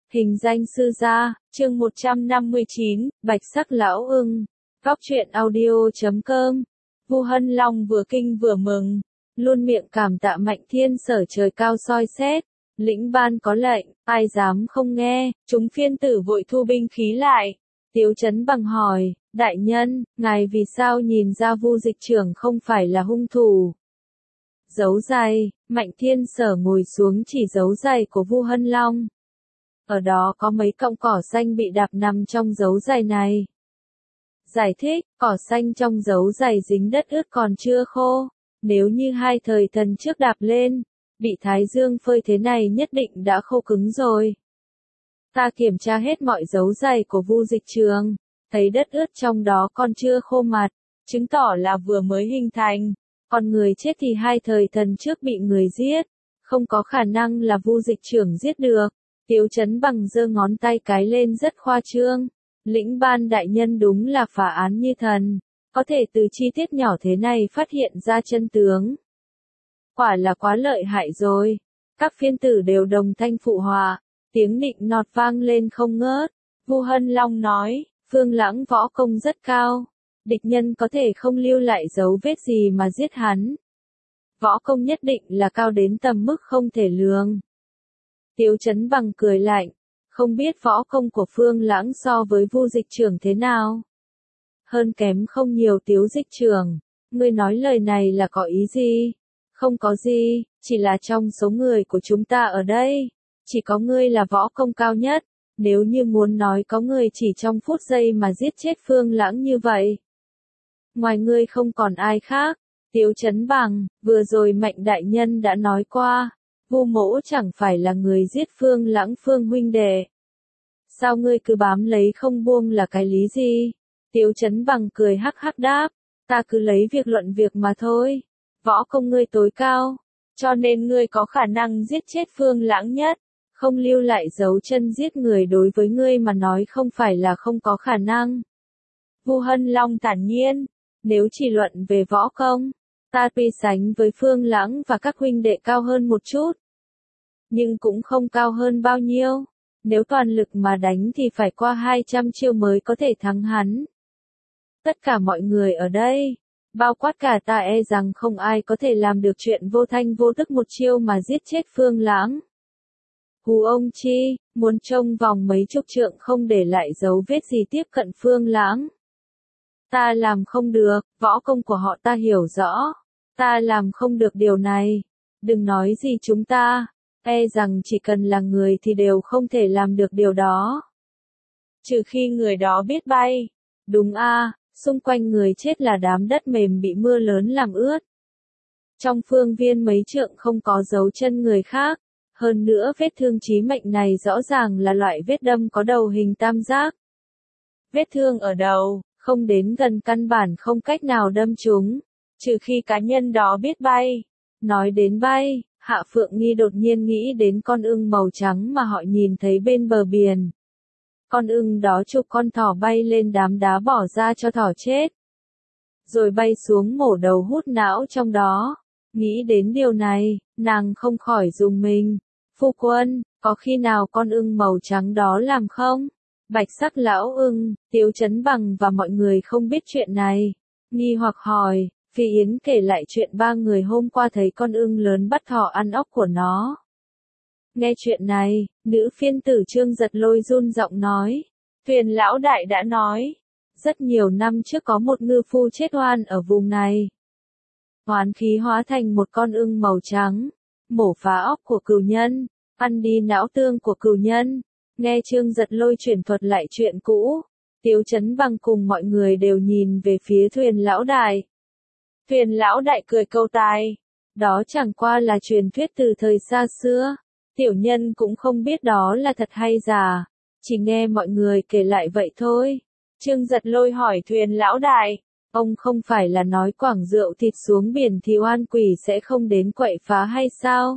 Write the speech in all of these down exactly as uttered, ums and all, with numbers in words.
Hình danh sư gia, chương một trăm năm mươi chín, Bạch sắc lão ưng. Góc truyện audio chấm com. Vu Hân Long vừa kinh vừa mừng, luôn miệng cảm tạ Mạnh Thiên Sở trời cao soi xét, lĩnh ban có lệnh, ai dám không nghe. Chúng phiên tử vội thu binh khí lại. Tiếu Chấn Bằng hỏi, đại nhân, ngài vì sao nhìn ra Vu dịch trưởng không phải là hung thủ? Dấu giày. Mạnh Thiên Sở ngồi xuống chỉ dấu giày của Vu Hân Long. Ở đó có mấy cọng cỏ xanh bị đạp nằm trong dấu giày này. Giải thích, cỏ xanh trong dấu giày dính đất ướt còn chưa khô. Nếu như hai thời thần trước đạp lên, bị thái dương phơi thế này nhất định đã khô cứng rồi. Ta kiểm tra hết mọi dấu giày của Vu dịch trường, thấy đất ướt trong đó còn chưa khô mặt, chứng tỏ là vừa mới hình thành. Còn người chết thì hai thời thần trước bị người giết, không có khả năng là Vu dịch trưởng giết được. Tiếu Chấn Bằng giơ ngón tay cái lên rất khoa trương. Lĩnh ban đại nhân đúng là phá án như thần, có thể từ chi tiết nhỏ thế này phát hiện ra chân tướng. Quả là quá lợi hại rồi. Các phiên tử đều đồng thanh phụ họa, tiếng nịnh nọt vang lên không ngớt. Vu Hân Long nói, Phương Lãng võ công rất cao, địch nhân có thể không lưu lại dấu vết gì mà giết hắn. Võ công nhất định là cao đến tầm mức không thể lường. Tiếu Chấn Bằng cười lạnh, không biết võ công của Phương Lãng so với Vu dịch trưởng thế nào? Hơn kém không nhiều. Tiếu dịch trưởng, ngươi nói lời này là có ý gì? Không có gì, chỉ là trong số người của chúng ta ở đây, chỉ có ngươi là võ công cao nhất. Nếu như muốn nói có người chỉ trong phút giây mà giết chết Phương Lãng như vậy, ngoài ngươi không còn ai khác. Tiếu Chấn Bằng, vừa rồi Mạnh đại nhân đã nói qua, Vu mỗ chẳng phải là người giết Phương Lãng. Phương huynh đệ, sao ngươi cứ bám lấy không buông là cái lý gì? Tiếu Chấn Bằng cười hắc hắc đáp, ta cứ lấy việc luận việc mà thôi. Võ công ngươi tối cao, cho nên ngươi có khả năng giết chết Phương Lãng nhất. Không lưu lại dấu chân giết người đối với ngươi mà nói không phải là không có khả năng. Vu Hân Long thản nhiên, nếu chỉ luận về võ công, ta tuy sánh với Phương Lãng và các huynh đệ cao hơn một chút, nhưng cũng không cao hơn bao nhiêu. Nếu toàn lực mà đánh thì phải qua hai trăm chiêu mới có thể thắng hắn. Tất cả mọi người ở đây, bao quát cả ta, e rằng không ai có thể làm được chuyện vô thanh vô tức một chiêu mà giết chết Phương Lãng. Hù ông chi, muốn trông vòng mấy chục trượng không để lại dấu vết gì tiếp cận Phương Lãng. Ta làm không được, võ công của họ ta hiểu rõ. Ta làm không được điều này. Đừng nói gì chúng ta, e rằng chỉ cần là người thì đều không thể làm được điều đó. Trừ khi người đó biết bay. Đúng a, xung quanh người chết là đám đất mềm bị mưa lớn làm ướt. Trong phương viên mấy trượng không có dấu chân người khác. Hơn nữa vết thương chí mệnh này rõ ràng là loại vết đâm có đầu hình tam giác. Vết thương ở đầu, không đến gần căn bản không cách nào đâm trúng, trừ khi cá nhân đó biết bay. Nói đến bay, Hạ Phượng Nghi đột nhiên nghĩ đến con ưng màu trắng mà họ nhìn thấy bên bờ biển. Con ưng đó chụp con thỏ bay lên đám đá bỏ ra cho thỏ chết, rồi bay xuống mổ đầu hút não trong đó. Nghĩ đến điều này, nàng không khỏi rùng mình. Phu quân, có khi nào con ưng màu trắng đó làm không? Bạch sắc lão ưng. Tiếu Chấn Bằng và mọi người không biết chuyện này, nghi hoặc hỏi. Phi Yến kể lại chuyện ba người hôm qua thấy con ưng lớn bắt thỏ ăn óc của nó. Nghe chuyện này, nữ phiên tử Trương Giật Lôi run giọng nói, Thuyền lão đại đã nói, rất nhiều năm trước có một ngư phu chết oan ở vùng này. Oán khí hóa thành một con ưng màu trắng, mổ phá óc của cừu nhân, ăn đi não tương của cừu nhân. Nghe Trương Giật Lôi chuyển thuật lại chuyện cũ, Tiếu Chấn Bằng cùng mọi người đều nhìn về phía Thuyền lão đại. Thuyền lão đại cười câu tai, đó chẳng qua là truyền thuyết từ thời xa xưa, tiểu nhân cũng không biết đó là thật hay giả, chỉ nghe mọi người kể lại vậy thôi. Trương Giật Lôi hỏi Thuyền lão đại, ông không phải là nói quảng rượu thịt xuống biển thì oan quỷ sẽ không đến quậy phá hay sao?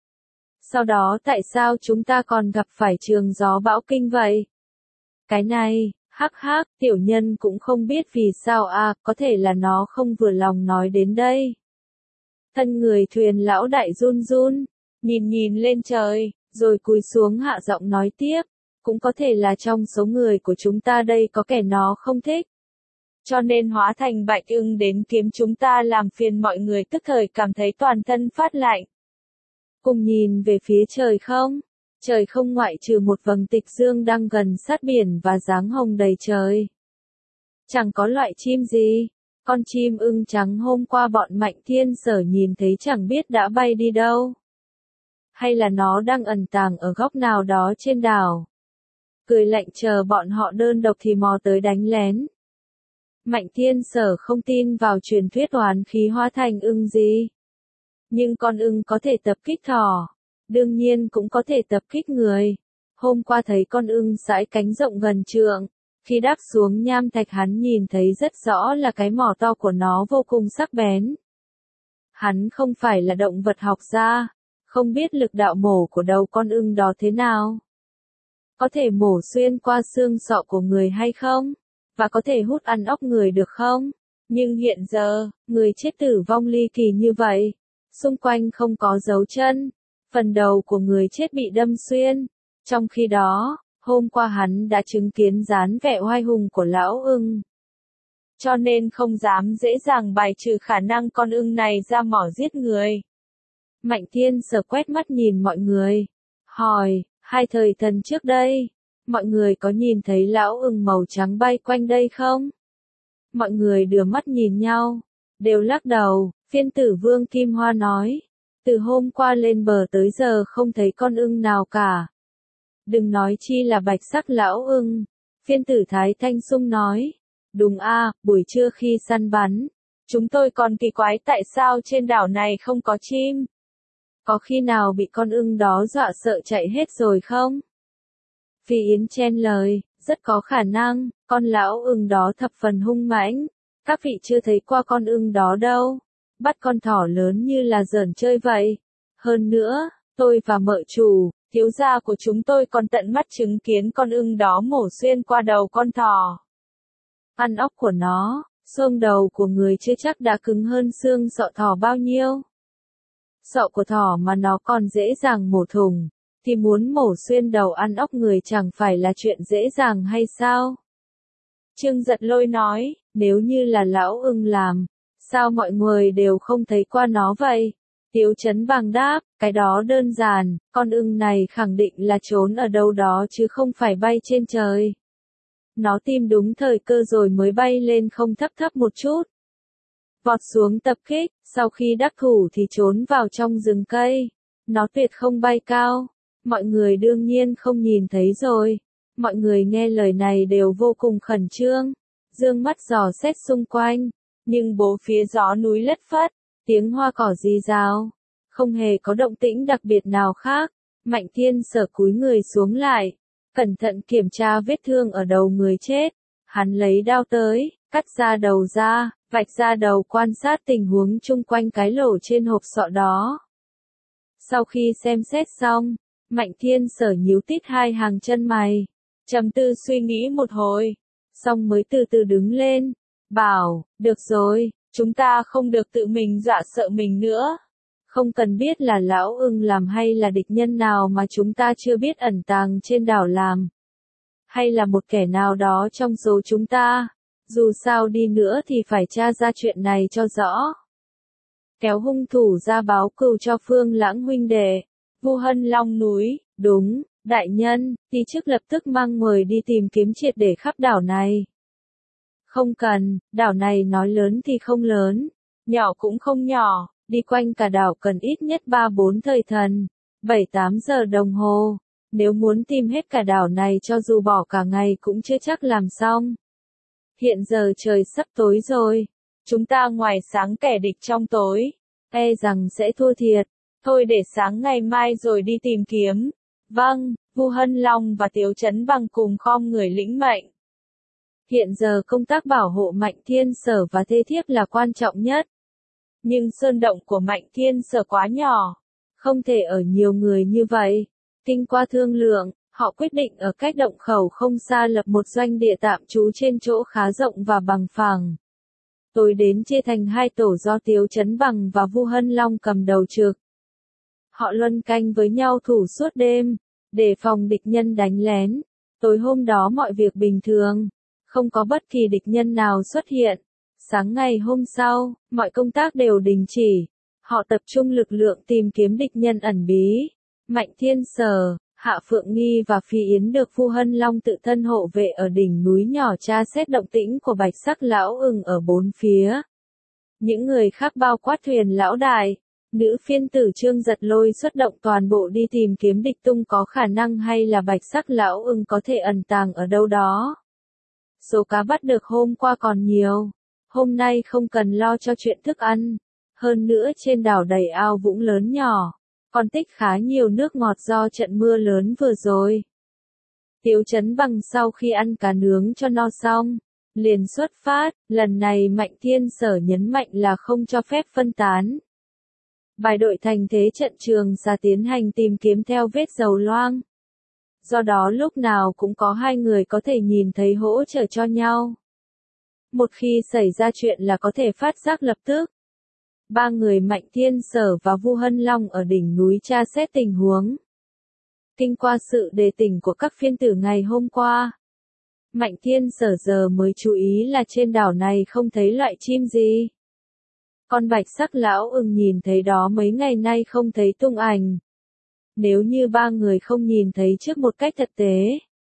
Sau đó tại sao chúng ta còn gặp phải trường gió bão kinh vậy? Cái này, hắc hắc, tiểu nhân cũng không biết vì sao à, có thể là nó không vừa lòng nói đến đây. Thân người Thuyền lão đại run run, nhìn nhìn lên trời, rồi cúi xuống hạ giọng nói tiếp, cũng có thể là trong số người của chúng ta đây có kẻ nó không thích. Cho nên hóa thành bạch ưng đến kiếm chúng ta làm phiền mọi người tức thời cảm thấy toàn thân phát lạnh. Cùng nhìn về phía trời không? Trời không ngoại trừ một vầng tịch dương đang gần sát biển và dáng hồng đầy trời. Chẳng có loại chim gì. Con chim ưng trắng hôm qua bọn Mạnh Thiên Sở nhìn thấy chẳng biết đã bay đi đâu. Hay là nó đang ẩn tàng ở góc nào đó trên đảo. Cười lạnh chờ bọn họ đơn độc thì mò tới đánh lén. Mạnh Thiên Sở không tin vào truyền thuyết oán khí hóa thành ưng gì. Nhưng con ưng có thể tập kích thỏ. Đương nhiên cũng có thể tập kích người. Hôm qua thấy con ưng sải cánh rộng gần trượng. Khi đáp xuống nham thạch hắn nhìn thấy rất rõ là cái mỏ to của nó vô cùng sắc bén. Hắn không phải là động vật học gia, không biết lực đạo mổ của đầu con ưng đó thế nào. Có thể mổ xuyên qua xương sọ của người hay không? Và có thể hút ăn óc người được không? Nhưng hiện giờ, người chết tử vong ly kỳ như vậy. Xung quanh không có dấu chân. Phần đầu của người chết bị đâm xuyên. Trong khi đó, hôm qua hắn đã chứng kiến dáng vẻ oai hùng của lão ưng. Cho nên không dám dễ dàng bài trừ khả năng con ưng này ra mỏ giết người. Mạnh Thiên Sở quét mắt nhìn mọi người. Hỏi, hai thời thần trước đây, mọi người có nhìn thấy lão ưng màu trắng bay quanh đây không? Mọi người đưa mắt nhìn nhau, đều lắc đầu. Phiên tử Vương Kim Hoa nói, từ hôm qua lên bờ tới giờ không thấy con ưng nào cả. Đừng nói chi là bạch sắc lão ưng. Phiên tử Thái Thanh Sung nói, đúng a, buổi trưa khi săn bắn, chúng tôi còn kỳ quái tại sao trên đảo này không có chim. Có khi nào bị con ưng đó dọa sợ chạy hết rồi không? Phi Yến chen lời, rất có khả năng, con lão ưng đó thập phần hung mãnh. Các vị chưa thấy qua con ưng đó đâu. Bắt con thỏ lớn như là giỡn chơi vậy. Hơn nữa, tôi và mợ chủ, thiếu gia của chúng tôi còn tận mắt chứng kiến con ưng đó mổ xuyên qua đầu con thỏ. Ăn óc của nó, xương đầu của người chưa chắc đã cứng hơn xương sọ thỏ bao nhiêu. Sọ của thỏ mà nó còn dễ dàng mổ thủng, thì muốn mổ xuyên đầu ăn óc người chẳng phải là chuyện dễ dàng hay sao? Trương Giật Lôi nói, nếu như là lão ưng làm, sao mọi người đều không thấy qua nó vậy? Tiếu Chấn Bằng đáp, cái đó đơn giản, con ưng này khẳng định là trốn ở đâu đó chứ không phải bay trên trời. Nó tìm đúng thời cơ rồi mới bay lên không thấp thấp một chút. Vọt xuống tập kích, sau khi đắc thủ thì trốn vào trong rừng cây. Nó tuyệt không bay cao. Mọi người đương nhiên không nhìn thấy rồi. Mọi người nghe lời này đều vô cùng khẩn trương. Dương mắt dò xét xung quanh. Nhưng bố phía gió núi lất phất, tiếng hoa cỏ rì rào. Không hề có động tĩnh đặc biệt nào khác. Mạnh Thiên Sở cúi người xuống lại. Cẩn thận kiểm tra vết thương ở đầu người chết. Hắn lấy đao tới, cắt ra đầu ra, vạch ra đầu quan sát tình huống chung quanh cái lỗ trên hộp sọ đó. Sau khi xem xét xong, Mạnh Thiên Sở nhíu tít hai hàng chân mày, trầm tư suy nghĩ một hồi, xong mới từ từ đứng lên, bảo, được rồi, chúng ta không được tự mình dọa sợ mình nữa. Không cần biết là lão ưng làm hay là địch nhân nào mà chúng ta chưa biết ẩn tàng trên đảo làm. Hay là một kẻ nào đó trong số chúng ta. Dù sao đi nữa thì phải tra ra chuyện này cho rõ. Kéo hung thủ ra báo cừu cho Phương Lãng huynh đệ. Vu Hân Long núi, đúng, đại nhân, ti chức lập tức mang người đi tìm kiếm triệt để khắp đảo này. Không cần, đảo này nói lớn thì không lớn, nhỏ cũng không nhỏ, đi quanh cả đảo cần ít nhất ba bốn thời thần, bảy tám giờ đồng hồ. Nếu muốn tìm hết cả đảo này cho dù bỏ cả ngày cũng chưa chắc làm xong. Hiện giờ trời sắp tối rồi. Chúng ta ngoài sáng kẻ địch trong tối. E rằng sẽ thua thiệt. Thôi để sáng ngày mai rồi đi tìm kiếm. Vâng, Vu Hân Long và Tiếu Chấn Bằng cùng khom người lĩnh mệnh. Hiện giờ công tác bảo hộ Mạnh Thiên Sở và thê thiếp là quan trọng nhất. Nhưng sơn động của Mạnh Thiên Sở quá nhỏ. Không thể ở nhiều người như vậy. Kinh qua thương lượng, họ quyết định ở cách động khẩu không xa lập một doanh địa tạm trú trên chỗ khá rộng và bằng phẳng. Tối đến chia thành hai tổ do Tiếu Chấn Bằng và Vu Hân Long cầm đầu trực. Họ luân canh với nhau thủ suốt đêm, để phòng địch nhân đánh lén. Tối hôm đó mọi việc bình thường, không có bất kỳ địch nhân nào xuất hiện. Sáng ngày hôm sau, mọi công tác đều đình chỉ. Họ tập trung lực lượng tìm kiếm địch nhân ẩn bí. Mạnh Thiên Sở, Hạ Phượng Nghi và Phi Yến được Vu Hân Long tự thân hộ vệ ở đỉnh núi nhỏ tra xét động tĩnh của Bạch Sắc Lão Ưng ở bốn phía. Những người khác bao quát Thuyền Lão Đại, nữ phiên tử Trương Giật Lôi xuất động toàn bộ đi tìm kiếm địch tung có khả năng hay là Bạch Sắc Lão Ưng có thể ẩn tàng ở đâu đó. Số cá bắt được hôm qua còn nhiều, hôm nay không cần lo cho chuyện thức ăn. Hơn nữa trên đảo đầy ao vũng lớn nhỏ, còn tích khá nhiều nước ngọt do trận mưa lớn vừa rồi. Tiếu Chấn Bằng sau khi ăn cá nướng cho no xong, liền xuất phát, lần này Mạnh Thiên Sở nhấn mạnh là không cho phép phân tán. Bài đội thành thế trận Trường Sa tiến hành tìm kiếm theo vết dầu loang. Do đó lúc nào cũng có hai người có thể nhìn thấy hỗ trợ cho nhau. Một khi xảy ra chuyện là có thể phát giác lập tức. Ba người Mạnh Thiên Sở và Vu Hân Long ở đỉnh núi tra xét tình huống. Kinh qua sự đề tỉnh của các phiên tử ngày hôm qua, Mạnh Thiên Sở giờ mới chú ý là trên đảo này không thấy loại chim gì. Con Bạch Sắc Lão Ưng nhìn thấy đó mấy ngày nay không thấy tung ảnh. Nếu như ba người không nhìn thấy trước một cách thực tế,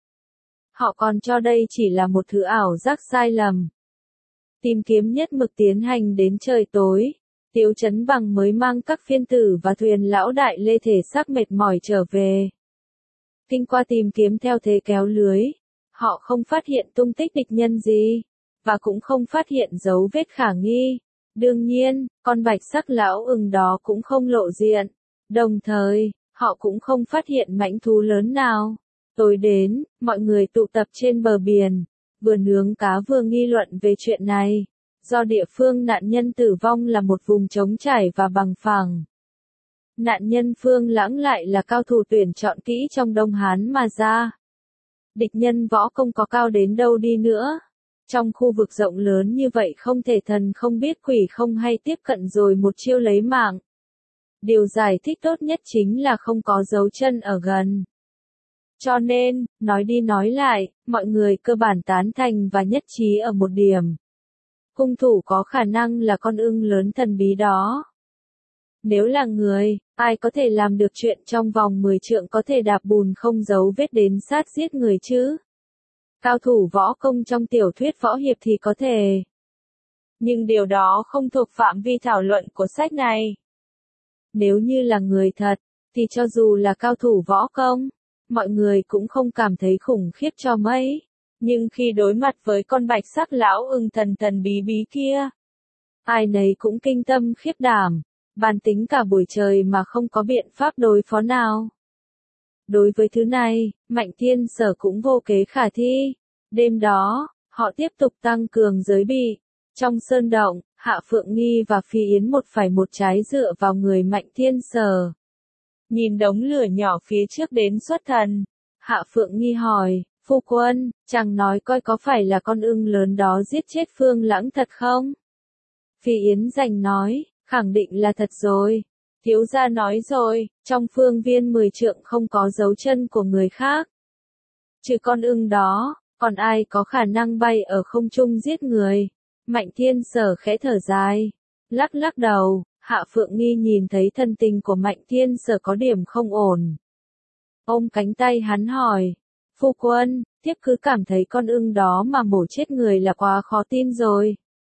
họ còn cho đây chỉ là một thứ ảo giác sai lầm. Tìm kiếm nhất mực tiến hành đến trời tối. Tiếu Chấn Bằng mới mang các phiên tử và Thuyền Lão Đại lê thể xác mệt mỏi trở về. Kinh qua tìm kiếm theo thế kéo lưới, họ không phát hiện tung tích địch nhân gì, và cũng không phát hiện dấu vết khả nghi. Đương nhiên, con Bạch Sắc Lão Ưng đó cũng không lộ diện. Đồng thời, họ cũng không phát hiện mãnh thú lớn nào. Tối đến, mọi người tụ tập trên bờ biển, vừa nướng cá vừa nghi luận về chuyện này. Do địa phương nạn nhân tử vong là một vùng trống trải và bằng phẳng. Nạn nhân Phương Lãng lại là cao thủ tuyển chọn kỹ trong Đông Hán mà ra. Địch nhân võ công có cao đến đâu đi nữa. Trong khu vực rộng lớn như vậy không thể thần không biết quỷ không hay tiếp cận rồi một chiêu lấy mạng. Điều giải thích tốt nhất chính là không có dấu chân ở gần. Cho nên, nói đi nói lại, mọi người cơ bản tán thành và nhất trí ở một điểm. Hung thủ có khả năng là con ưng lớn thần bí đó. Nếu là người, ai có thể làm được chuyện trong vòng mười trượng có thể đạp bùn không dấu vết đến sát giết người chứ? Cao thủ võ công trong tiểu thuyết võ hiệp thì có thể. Nhưng điều đó không thuộc phạm vi thảo luận của sách này. Nếu như là người thật, thì cho dù là cao thủ võ công, mọi người cũng không cảm thấy khủng khiếp cho mấy. Nhưng khi đối mặt với con Bạch Sắc Lão Ưng thần thần bí bí kia, ai nấy cũng kinh tâm khiếp đảm, bàn tính cả buổi trời mà không có biện pháp đối phó nào. Đối với thứ này, Mạnh Thiên Sở cũng vô kế khả thi. Đêm đó, họ tiếp tục tăng cường giới bị. Trong sơn động, Hạ Phượng Nghi và Phi Yến một phải một trái dựa vào người Mạnh Thiên Sở. Nhìn đống lửa nhỏ phía trước đến xuất thần, Hạ Phượng Nghi hỏi, phu quân, chàng nói coi có phải là con ưng lớn đó giết chết Phương Lãng thật không? Phi Yến giành nói, khẳng định là thật rồi. Thiếu gia nói rồi, trong phương viên mười trượng không có dấu chân của người khác. Trừ con ưng đó, còn ai có khả năng bay ở không trung giết người? Mạnh Thiên Sở khẽ thở dài, lắc lắc đầu. Hạ Phượng Nghi nhìn thấy thân tình của Mạnh Thiên Sở có điểm không ổn. Ôm cánh tay hắn hỏi, phu quân, thiếp cứ cảm thấy con ưng đó mà mổ chết người là quá khó tin rồi.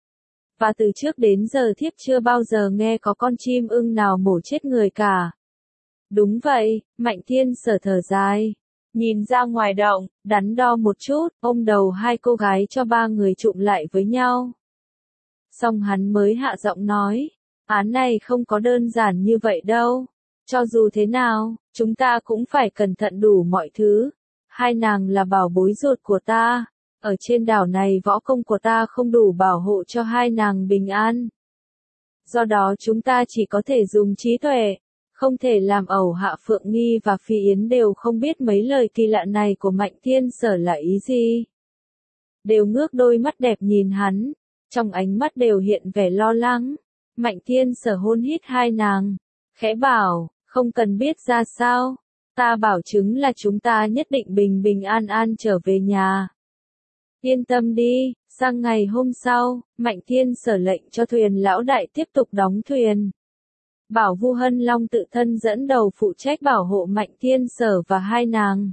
Và từ trước đến giờ thiếp chưa bao giờ nghe có con chim ưng nào mổ chết người cả. Đúng vậy, Mạnh Thiên Sở thở dài. Nhìn ra ngoài động, đắn đo một chút, ôm đầu hai cô gái cho ba người chụm lại với nhau. Xong hắn mới hạ giọng nói, án này không có đơn giản như vậy đâu. Cho dù thế nào, chúng ta cũng phải cẩn thận đủ mọi thứ. Hai nàng là bảo bối ruột của ta. Ở trên đảo này võ công của ta không đủ bảo hộ cho hai nàng bình an. Do đó chúng ta chỉ có thể dùng trí tuệ. Không thể làm ẩu. Hạ Phượng Nghi và Phi Yến đều không biết mấy lời kỳ lạ này của Mạnh Thiên Sở là ý gì. Đều ngước đôi mắt đẹp nhìn hắn. Trong ánh mắt đều hiện vẻ lo lắng. Mạnh Thiên Sở hôn hít hai nàng. Khẽ bảo, không cần biết ra sao. Ta bảo chứng là chúng ta nhất định bình bình an an trở về nhà. Yên tâm đi. Sang ngày hôm sau, Mạnh Thiên Sở lệnh cho thuyền lão đại tiếp tục đóng thuyền. Bảo Vu Hân Long tự thân dẫn đầu phụ trách bảo hộ Mạnh Thiên Sở và hai nàng.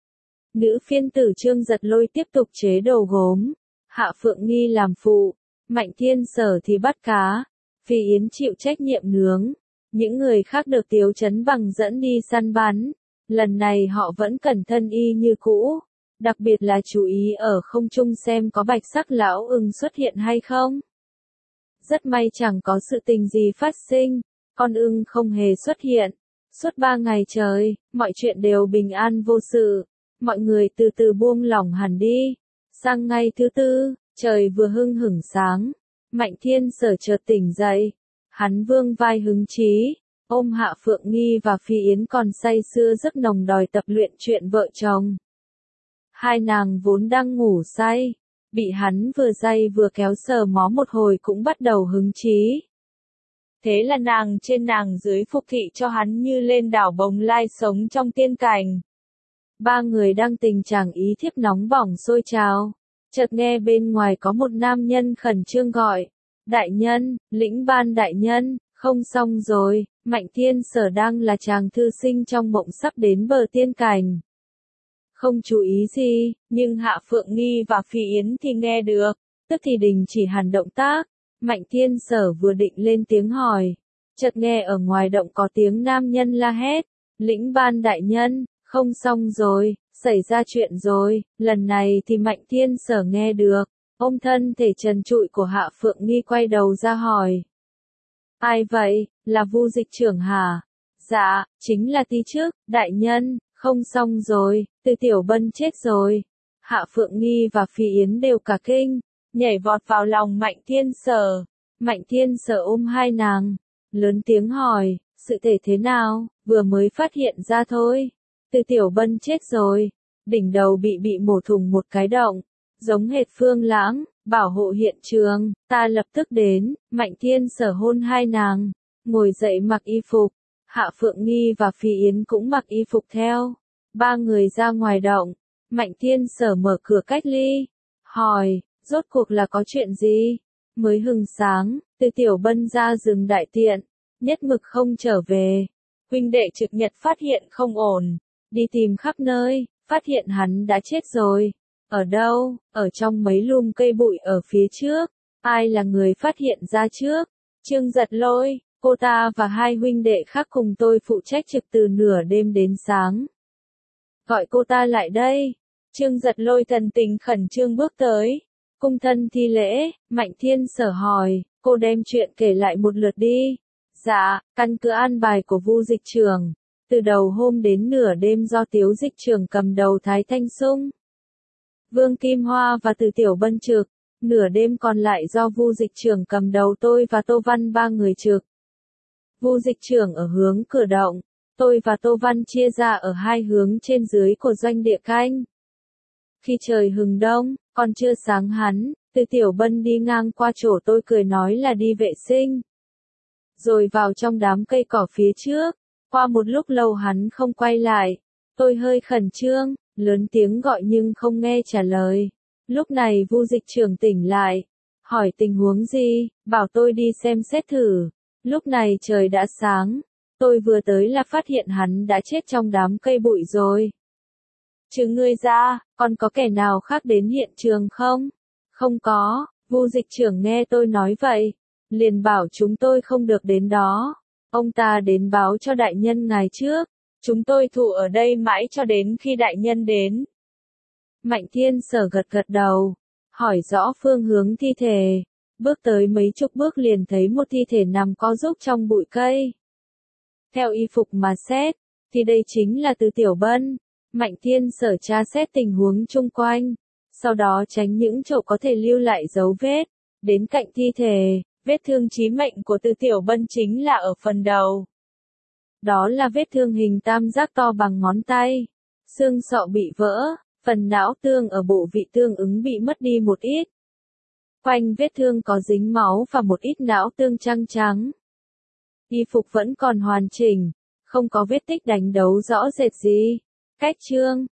Nữ phiên tử Trương Giật Lôi tiếp tục chế đồ gốm. Hạ Phượng Nghi làm phụ. Mạnh Thiên Sở thì bắt cá. Phi Yến chịu trách nhiệm nướng. Những người khác được Tiếu Chấn Bằng dẫn đi săn bắn. Lần này họ vẫn cẩn thân y như cũ. Đặc biệt là chú ý ở không trung xem có bạch sắc lão ưng xuất hiện hay không. Rất may chẳng có sự tình gì phát sinh. Con ưng không hề xuất hiện. Suốt ba ngày trời, mọi chuyện đều bình an vô sự. Mọi người từ từ buông lỏng hẳn đi. Sang ngày thứ tư, trời vừa hưng hửng sáng. Mạnh Thiên Sở chợt tỉnh dậy. Hắn vương vai hứng chí. Ôm Hạ Phượng Nghi và Phi Yến còn say sưa giấc nồng đòi tập luyện chuyện vợ chồng. Hai nàng vốn đang ngủ say. Bị hắn vừa day vừa kéo sờ mó một hồi cũng bắt đầu hứng chí. Thế là nàng trên nàng dưới phục thị cho hắn như lên đảo bồng lai sống trong tiên cảnh. Ba người đang tình trạng ý thiếp nóng bỏng sôi trào. Chợt nghe bên ngoài có một nam nhân khẩn trương gọi. Đại nhân, lĩnh ban đại nhân, không xong rồi, Mạnh Thiên Sở đang là chàng thư sinh trong mộng sắp đến bờ tiên cảnh. Không chú ý gì, nhưng Hạ Phượng Nghi và Phi Yến thì nghe được, tức thì đình chỉ hẳn động tác. Mạnh Thiên Sở vừa định lên tiếng hỏi, chợt nghe ở ngoài động có tiếng nam nhân la hét, lĩnh ban đại nhân, không xong rồi, xảy ra chuyện rồi. Lần này thì Mạnh Thiên Sở nghe được, ôm thân thể trần trụi của Hạ Phượng Nghi quay đầu ra hỏi. Ai vậy, là Vu dịch trưởng hả? Dạ, chính là tí trước, đại nhân, không xong rồi, Từ Tiểu Bân chết rồi. Hạ Phượng Nghi và Phi Yến đều cả kinh, nhảy vọt vào lòng Mạnh Thiên Sở. Mạnh Thiên Sở ôm hai nàng, lớn tiếng hỏi, sự thể thế nào, vừa mới phát hiện ra thôi. Từ Tiểu Bân chết rồi, đỉnh đầu bị bị mổ thủng một cái động, giống hệt Phương Lãng, bảo hộ hiện trường, ta lập tức đến. Mạnh Thiên Sở hôn hai nàng, ngồi dậy mặc y phục. Hạ Phượng Nghi và Phi Yến cũng mặc y phục theo. Ba người ra ngoài động, Mạnh Thiên Sở mở cửa cách ly, hỏi, rốt cuộc là có chuyện gì? Mới hừng sáng, Từ Tiểu Bân ra rừng đại tiện, nhất mực không trở về. Huynh đệ Trực Nhật phát hiện không ổn, đi tìm khắp nơi, phát hiện hắn đã chết rồi. Ở đâu? Ở trong mấy lùm cây bụi ở phía trước. Ai là người phát hiện ra trước? Trương Giật Lôi, cô ta và hai huynh đệ khác cùng tôi phụ trách trực từ nửa đêm đến sáng. Gọi cô ta lại đây. Trương Giật Lôi thần tình khẩn trương bước tới. Cung thân thi lễ. Mạnh Thiên Sở hỏi, cô đem chuyện kể lại một lượt đi. Dạ, căn cứ an bài của Vu dịch trưởng. Từ đầu hôm đến nửa đêm do Tiếu dịch trưởng cầm đầu Thái Thanh Sung, Vương Kim Hoa và Từ Tiểu Bân trực. Nửa đêm còn lại do Vu dịch trưởng cầm đầu tôi và Tô Văn ba người trực. Vu dịch trưởng ở hướng cửa động, tôi và Tô Văn chia ra ở hai hướng trên dưới của doanh địa canh. Khi trời hừng đông, còn chưa sáng hắn, Từ Tiểu Bân đi ngang qua chỗ tôi cười nói là đi vệ sinh. Rồi vào trong đám cây cỏ phía trước, qua một lúc lâu hắn không quay lại. Tôi hơi khẩn trương, lớn tiếng gọi nhưng không nghe trả lời. Lúc này Vu dịch trưởng tỉnh lại, hỏi tình huống gì, bảo tôi đi xem xét thử. Lúc này trời đã sáng, tôi vừa tới là phát hiện hắn đã chết trong đám cây bụi rồi. Trừ ngươi ra, còn có kẻ nào khác đến hiện trường không? Không có. Vu dịch trưởng nghe tôi nói vậy, liền bảo chúng tôi không được đến đó. Ông ta đến báo cho đại nhân ngài trước. Chúng tôi thủ ở đây mãi cho đến khi đại nhân đến. Mạnh Thiên Sở gật gật đầu, hỏi rõ phương hướng thi thể. Bước tới mấy chục bước liền thấy một thi thể nằm co rúc trong bụi cây. Theo y phục mà xét, thì đây chính là Từ Tiểu Bân. Mạnh Thiên Sở tra xét tình huống chung quanh, sau đó tránh những chỗ có thể lưu lại dấu vết. Đến cạnh thi thể, vết thương chí mệnh của Từ Tiểu Bân chính là ở phần đầu. Đó là vết thương hình tam giác to bằng ngón tay. Xương sọ bị vỡ, phần não tương ở bộ vị tương ứng bị mất đi một ít. Quanh vết thương có dính máu và một ít não tương trắng trắng. Y phục vẫn còn hoàn chỉnh, không có vết tích đánh đấu rõ rệt gì. Cách chương